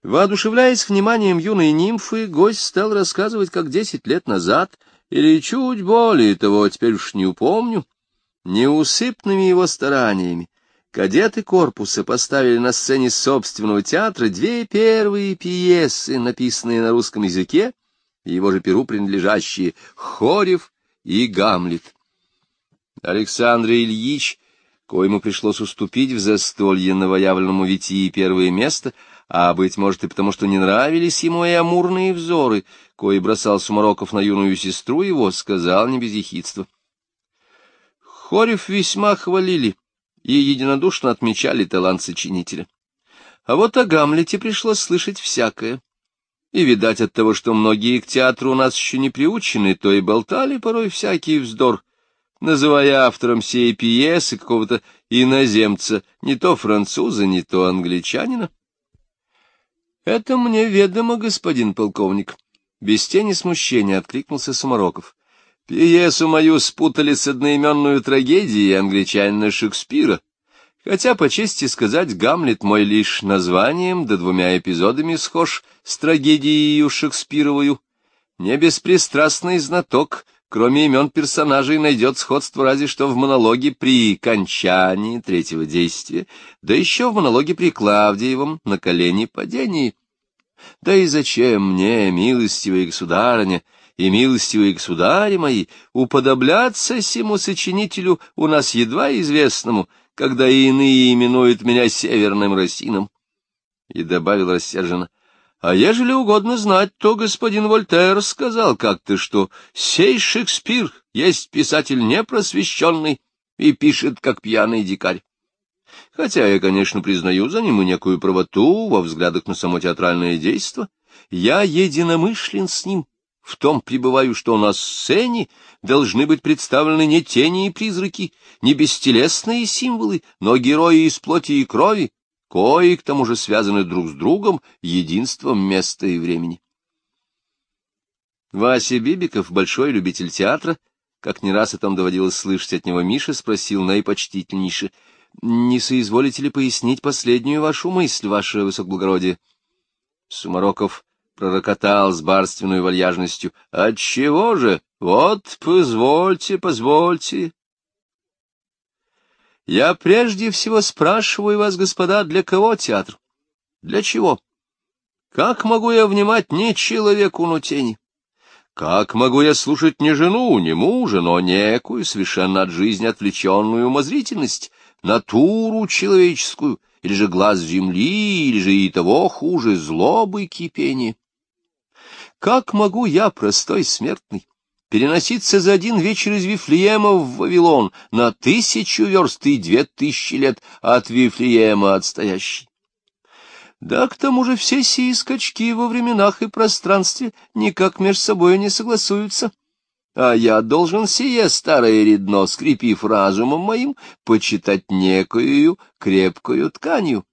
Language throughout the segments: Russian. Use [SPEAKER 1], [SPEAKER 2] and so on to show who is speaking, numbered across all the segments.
[SPEAKER 1] Воодушевляясь вниманием юной нимфы, гость стал рассказывать, как 10 лет назад, или чуть более того, теперь уж не упомню, неусыпными его стараниями кадеты корпуса поставили на сцене собственного театра 2 первые пьесы, написанные на русском языке, его же перу принадлежащие «Хорев» и «Гамлет». Александр Ильич, коему пришлось уступить в застолье новоявленному Витии первое место, а, быть может, и потому, что не нравились ему и амурные взоры, кои бросал Сумароков на юную сестру его, сказал не без ехидства: Хорев весьма хвалили и единодушно отмечали талант сочинителя. А вот о Гамлете пришлось слышать всякое. И, видать, от того, что многие к театру у нас еще не приучены, то и болтали порой всякий вздор, называя автором сей пьесы какого-то иноземца, не то француза, не то англичанина. — Это мне ведомо, господин полковник. Без тени смущения откликнулся Сумароков. Пьесу мою спутали с одноименную трагедией англичанина Шекспира, хотя, по чести сказать, Гамлет мой лишь названием да 2 эпизодами схож с трагедией Шекспировою. Не беспристрастный знаток, кроме имен персонажей, найдет сходство разве что в монологе при кончании 3-го действия, да еще в монологе при Клавдиевом на колени падении. Да и зачем мне, милостивая государыня и милостивые государи мои, уподобляться сему сочинителю у нас едва известному, когда и иные именуют меня северным Росином? И добавил рассерженно: а ежели угодно знать, то господин Вольтер сказал как-то, что сей Шекспир есть писатель непросвещенный и пишет, как пьяный дикарь. Хотя я, конечно, признаю за ним и некую правоту во взглядах на само театральное действо, я единомышлен с ним, в том пребываю, что на сцене должны быть представлены не тени и призраки, не бестелесные символы, но герои из плоти и крови, кои к тому же связаны друг с другом единством места и времени. Вася Бибиков, большой любитель театра, как не раз о том доводилось слышать от него Мише, спросил наипочтительнейше: не соизволите ли пояснить последнюю вашу мысль, ваше высокоблагородие? Сумароков пророкотал с барственной вальяжностью: отчего же? Вот, позвольте, позвольте. Я прежде всего спрашиваю вас, господа, для кого театр? Для чего? Как могу я внимать не человеку, но тени? Как могу я слушать не жену, не мужа, но некую совершенно от жизни отвлеченную умозрительность, натуру человеческую, или же глаз земли, или же и того хуже, злобы кипения? Как могу я, простой смертный, переноситься за один вечер из Вифлеема в Вавилон на 1000 верст и 2000 лет от Вифлеема отстоящий? Да к тому же все сии скачки во временах и пространстве никак между собой не согласуются. А я должен сие старое редно, скрепив разумом моим, почитать некою крепкую тканью.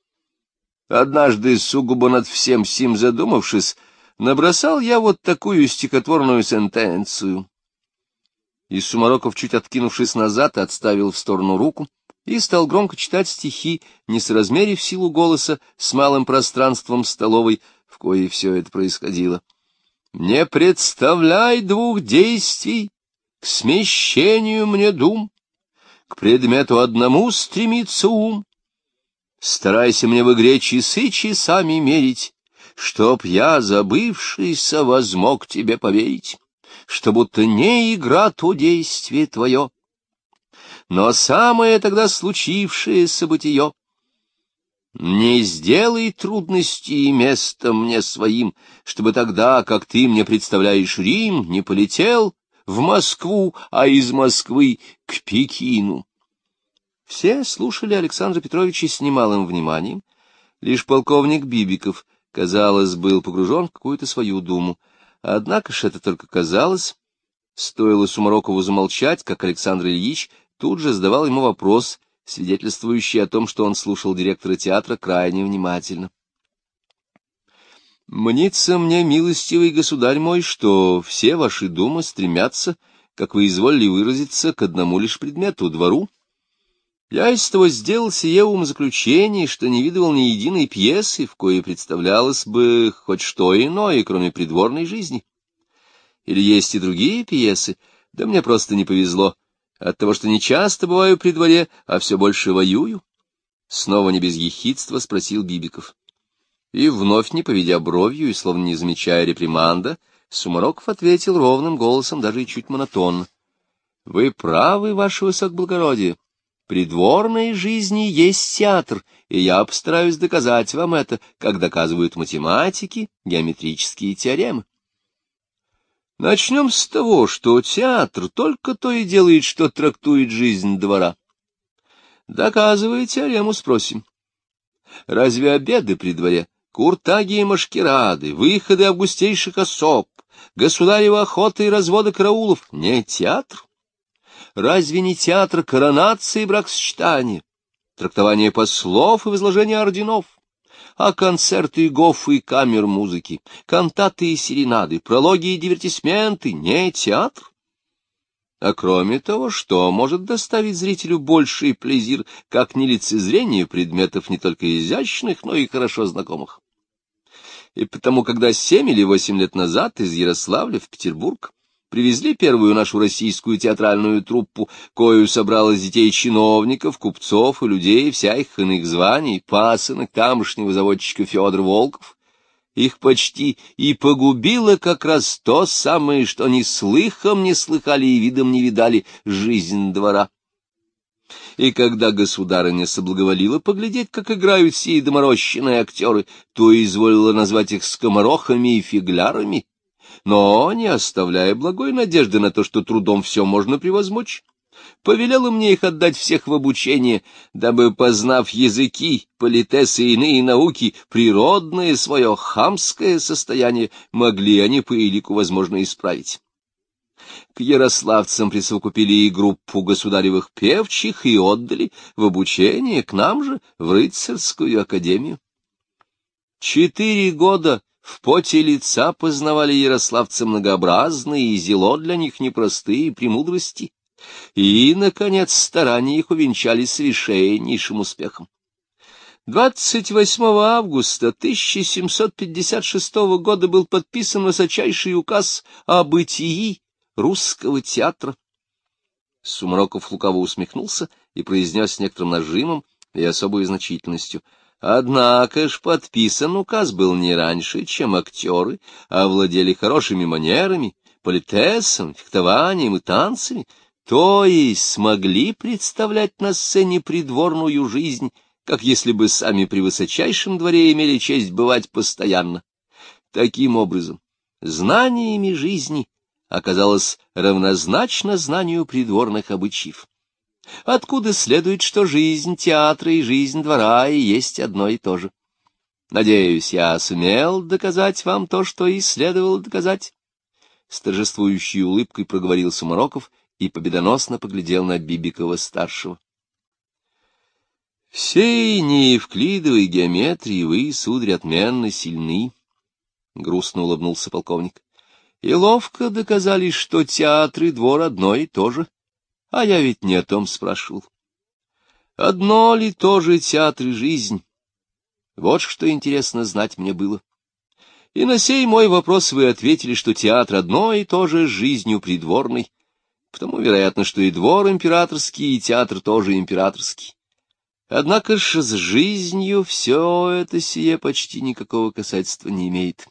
[SPEAKER 1] Однажды, сугубо над всем сим задумавшись, набросал я вот такую стихотворную сентенцию. И Сумароков, чуть откинувшись назад, отставил в сторону руку и стал громко читать стихи, не соразмерив силу голоса с малым пространством столовой, в коей все это происходило. «Не представляй 2 действий, к смещению мне дум, к предмету одному стремится ум. Старайся мне в игре часы часами мерить, чтоб я, забывшийся, возмог тебе поверить, что будто не игра то действие твое, но самое тогда случившееся бытие. Не сделай трудности и места мне своим, чтобы тогда, как ты мне представляешь Рим, не полетел в Москву, а из Москвы к Пекину». Все слушали Александра Петровича с немалым вниманием, лишь полковник Бибиков, казалось, был погружен в какую-то свою думу. Однако ж это только казалось. Стоило Сумарокову замолчать, как Александр Ильич тут же задавал ему вопрос, свидетельствующий о том, что он слушал директора театра крайне внимательно. «Мнится мне, милостивый государь мой, что все ваши думы стремятся, как вы изволили выразиться, к одному лишь предмету — двору. Я из того сделал сие умозаключение, что не видывал ни единой пьесы, в коей представлялось бы хоть что иное, кроме придворной жизни. Или есть и другие пьесы, да мне просто не повезло, от того, что не часто бываю при дворе, а все больше воюю. Снова не без ехидства спросил Бибиков. И вновь, не поведя бровью и словно не замечая реприманда, Сумароков ответил ровным голосом, даже и чуть монотонно. — Вы правы, ваше высокоблагородие. Придворной жизни есть театр, и я постараюсь доказать вам это, как доказывают математики, геометрические теоремы. Начнем с того, что театр только то и делает, что трактует жизнь двора. Доказывая теорему, спросим. Разве обеды при дворе, куртаги и машкирады, выходы августейших особ, государева охота и разводы караулов не театр? Разве не театр коронации и бракосочетания, трактование послов и возложение орденов, а концерты гофы и камер музыки, кантаты и серенады, прологи и дивертисменты не театр? А кроме того, что может доставить зрителю больший плезир, как не лицезрение предметов не только изящных, но и хорошо знакомых? И потому, когда 7 или 8 лет назад из Ярославля в Петербург привезли первую нашу российскую театральную труппу, кою собралось детей чиновников, купцов и людей всяких иных званий, пасынок тамошнего заводчика Федор Волков, их почти и погубило как раз то самое, что ни слыхом не слыхали и видом не видали жизнь двора. И когда государыня соблаговолила поглядеть, как играют сии доморощенные актеры, то изволила назвать их скоморохами и фиглярами, но, не оставляя благой надежды на то, что трудом все можно превозмочь, повелела мне их отдать всех в обучение, дабы, познав языки, политесы и иные науки, природное свое хамское состояние, могли они по элику возможно исправить. К ярославцам присовокупили и группу государевых певчих и отдали в обучение к нам же в рыцарскую академию. 4 года в поте лица познавали ярославцы многообразные и зело для них непростые премудрости, и, наконец, старания их увенчались совершеннейшим успехом. 28 августа 1756 года был подписан высочайший указ о бытии русского театра. Сумароков лукаво усмехнулся и произнес с некоторым нажимом и особой значительностью: однако ж подписан указ был не раньше, чем актеры овладели хорошими манерами, политесом, фехтованием и танцами, то есть смогли представлять на сцене придворную жизнь, как если бы сами при высочайшем дворе имели честь бывать постоянно. Таким образом, знаниями жизни оказалось равнозначно знанию придворных обычаев. Откуда следует, что жизнь театра и жизнь двора и есть одно и то же. Надеюсь, я сумел доказать вам то, что и следовало доказать. С торжествующей улыбкой проговорил Сумароков и победоносно поглядел на Бибикова-старшего. — Всей неевклидовой геометрии вы, сударь, отменно сильны, — грустно улыбнулся полковник. — И ловко доказали, что театр и двор одно и то же. А я ведь не о том спрашивал. Одно ли то же театр и жизнь? Вот что интересно знать мне было. И на сей мой вопрос вы ответили, что театр одно и то же с жизнью придворной, потому, вероятно, что и двор императорский, и театр тоже императорский. Однако ж с жизнью все это сие почти никакого касательства не имеет.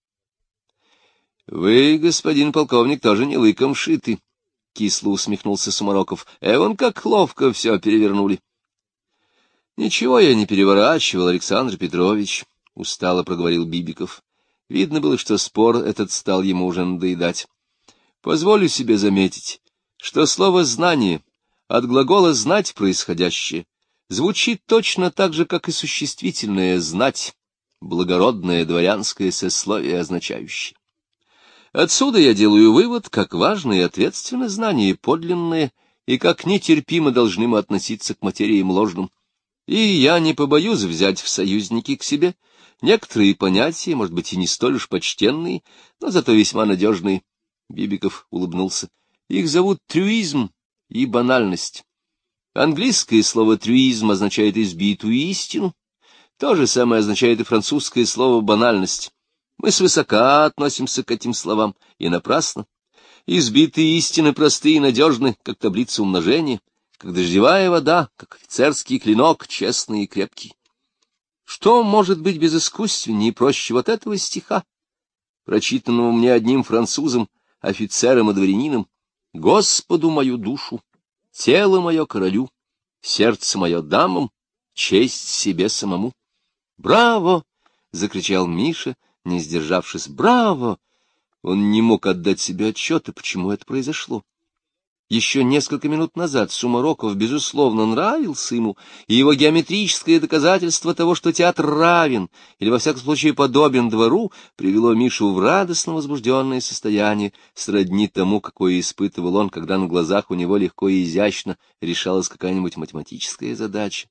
[SPEAKER 1] Вы, господин полковник, тоже не лыком шиты. — кисло усмехнулся Сумароков. — Эвон как ловко все перевернули. — Ничего я не переворачивал, Александр Петрович, — устало проговорил Бибиков. Видно было, что спор этот стал ему уже надоедать. — Позволю себе заметить, что слово «знание» от глагола «знать» происходящее звучит точно так же, как и существительное «знать», благородное дворянское сословие означающее. Отсюда я делаю вывод, как важно и ответственно знание подлинное, и как нетерпимо должны мы относиться к материям ложным. И я не побоюсь взять в союзники к себе некоторые понятия, может быть, и не столь уж почтенные, но зато весьма надежные. Бибиков улыбнулся. Их зовут трюизм и банальность. Английское слово «трюизм» означает «избитую истину». То же самое означает и французское слово «банальность». Мы свысока относимся к этим словам, и напрасно. Избитые истины простые и надежны, как таблица умножения, как дождевая вода, как офицерский клинок, честный и крепкий. Что может быть безыскусственнее и проще вот этого стиха, прочитанного мне одним французом, офицером и дворянином? «Господу мою душу, тело мое королю, сердце мое дамам, честь себе самому». «Браво!» — закричал Миша, не сдержавшись. «Браво!» Он не мог отдать себе отчета, почему это произошло. Еще несколько минут назад Сумароков, безусловно, нравился ему, и его геометрическое доказательство того, что театр равен, или во всяком случае подобен двору, привело Мишу в радостно возбужденное состояние, сродни тому, какое испытывал он, когда на глазах у него легко и изящно решалась какая-нибудь математическая задача.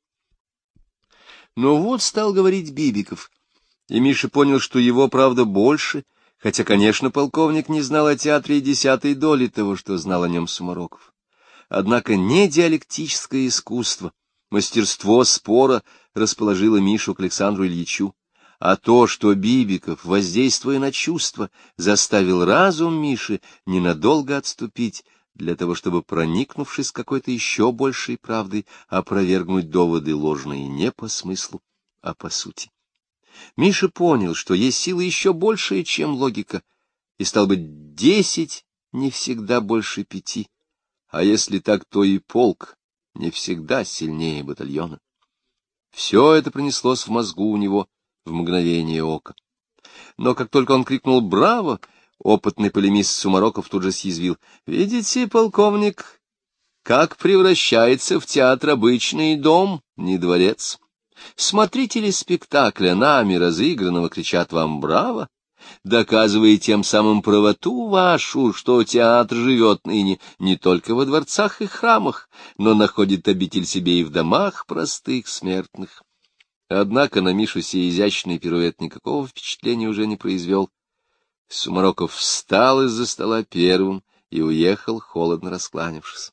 [SPEAKER 1] Но вот стал говорить Бибиков, и Миша понял, что его правда больше, хотя, конечно, полковник не знал о театре и десятой доли того, что знал о нем Сумароков. Однако не диалектическое искусство, мастерство спора расположило Мишу к Александру Ильичу, а то, что Бибиков, воздействуя на чувства, заставил разум Миши ненадолго отступить, для того, чтобы, проникнувшись какой-то еще большей правдой, опровергнуть доводы ложные не по смыслу, а по сути. Миша понял, что есть сила еще большая, чем логика, и, стал быть, 10 не всегда больше 5, а если так, то и полк не всегда сильнее батальона. Все это пронеслось в мозгу у него в мгновение ока. Но как только он крикнул «Браво!», опытный полемист Сумароков тут же съязвил: «Видите, полковник, как превращается в театр обычный дом, не дворец? Смотрители спектакля, нами разыгранного, кричат вам «Браво!», доказывая тем самым правоту вашу, что театр живет ныне не только во дворцах и храмах, но находит обитель себе и в домах простых смертных». Однако на Мишу сей изящный пируэт никакого впечатления уже не произвел. Сумароков встал из-за стола первым и уехал, холодно раскланявшись.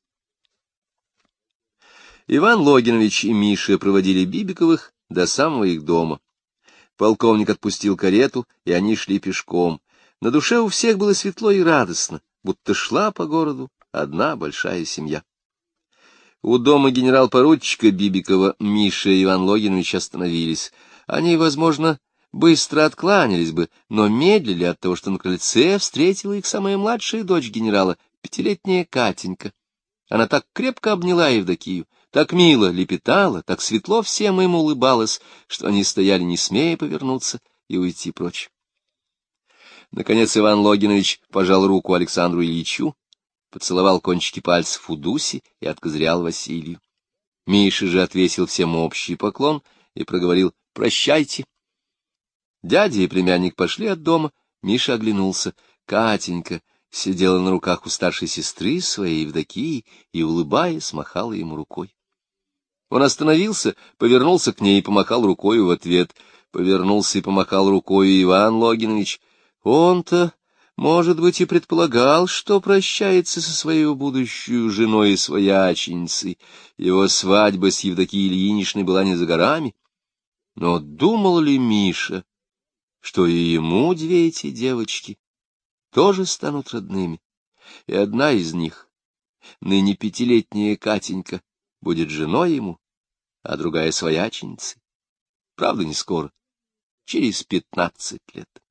[SPEAKER 1] Иван Логинович и Миша проводили Бибиковых до самого их дома. Полковник отпустил карету, и они шли пешком. На душе у всех было светло и радостно, будто шла по городу одна большая семья. У дома генерал-поручика Бибикова Миша и Иван Логинович остановились. Они, возможно, быстро откланялись бы, но медлили от того, что на крыльце встретила их самая младшая дочь генерала, 5-летняя Катенька. Она так крепко обняла Евдокию, так мило лепетала, так светло всем им улыбалась, что они стояли, не смея повернуться и уйти прочь. Наконец Иван Логинович пожал руку Александру Ильичу, поцеловал кончики пальцев у Дуси и откозырял Василию. Миша же отвесил всем общий поклон и проговорил: «Прощайте». Дядя и племянник пошли от дома, Миша оглянулся. Катенька сидела на руках у старшей сестры своей Евдокии и, улыбаясь, махала ему рукой. Он остановился, повернулся к ней и помахал рукою в ответ. Повернулся и помахал рукою Иван Логинович. Он-то, может быть, и предполагал, что прощается со своей будущей женой и свояченицей. Его свадьба с Евдокией Ильиничной была не за горами. Но думал ли Миша, что и ему две эти девочки тоже станут родными, и одна из них, ныне 5-летняя Катенька, будет женой ему, а другая свояченицей? Правда, не скоро, через 15 лет.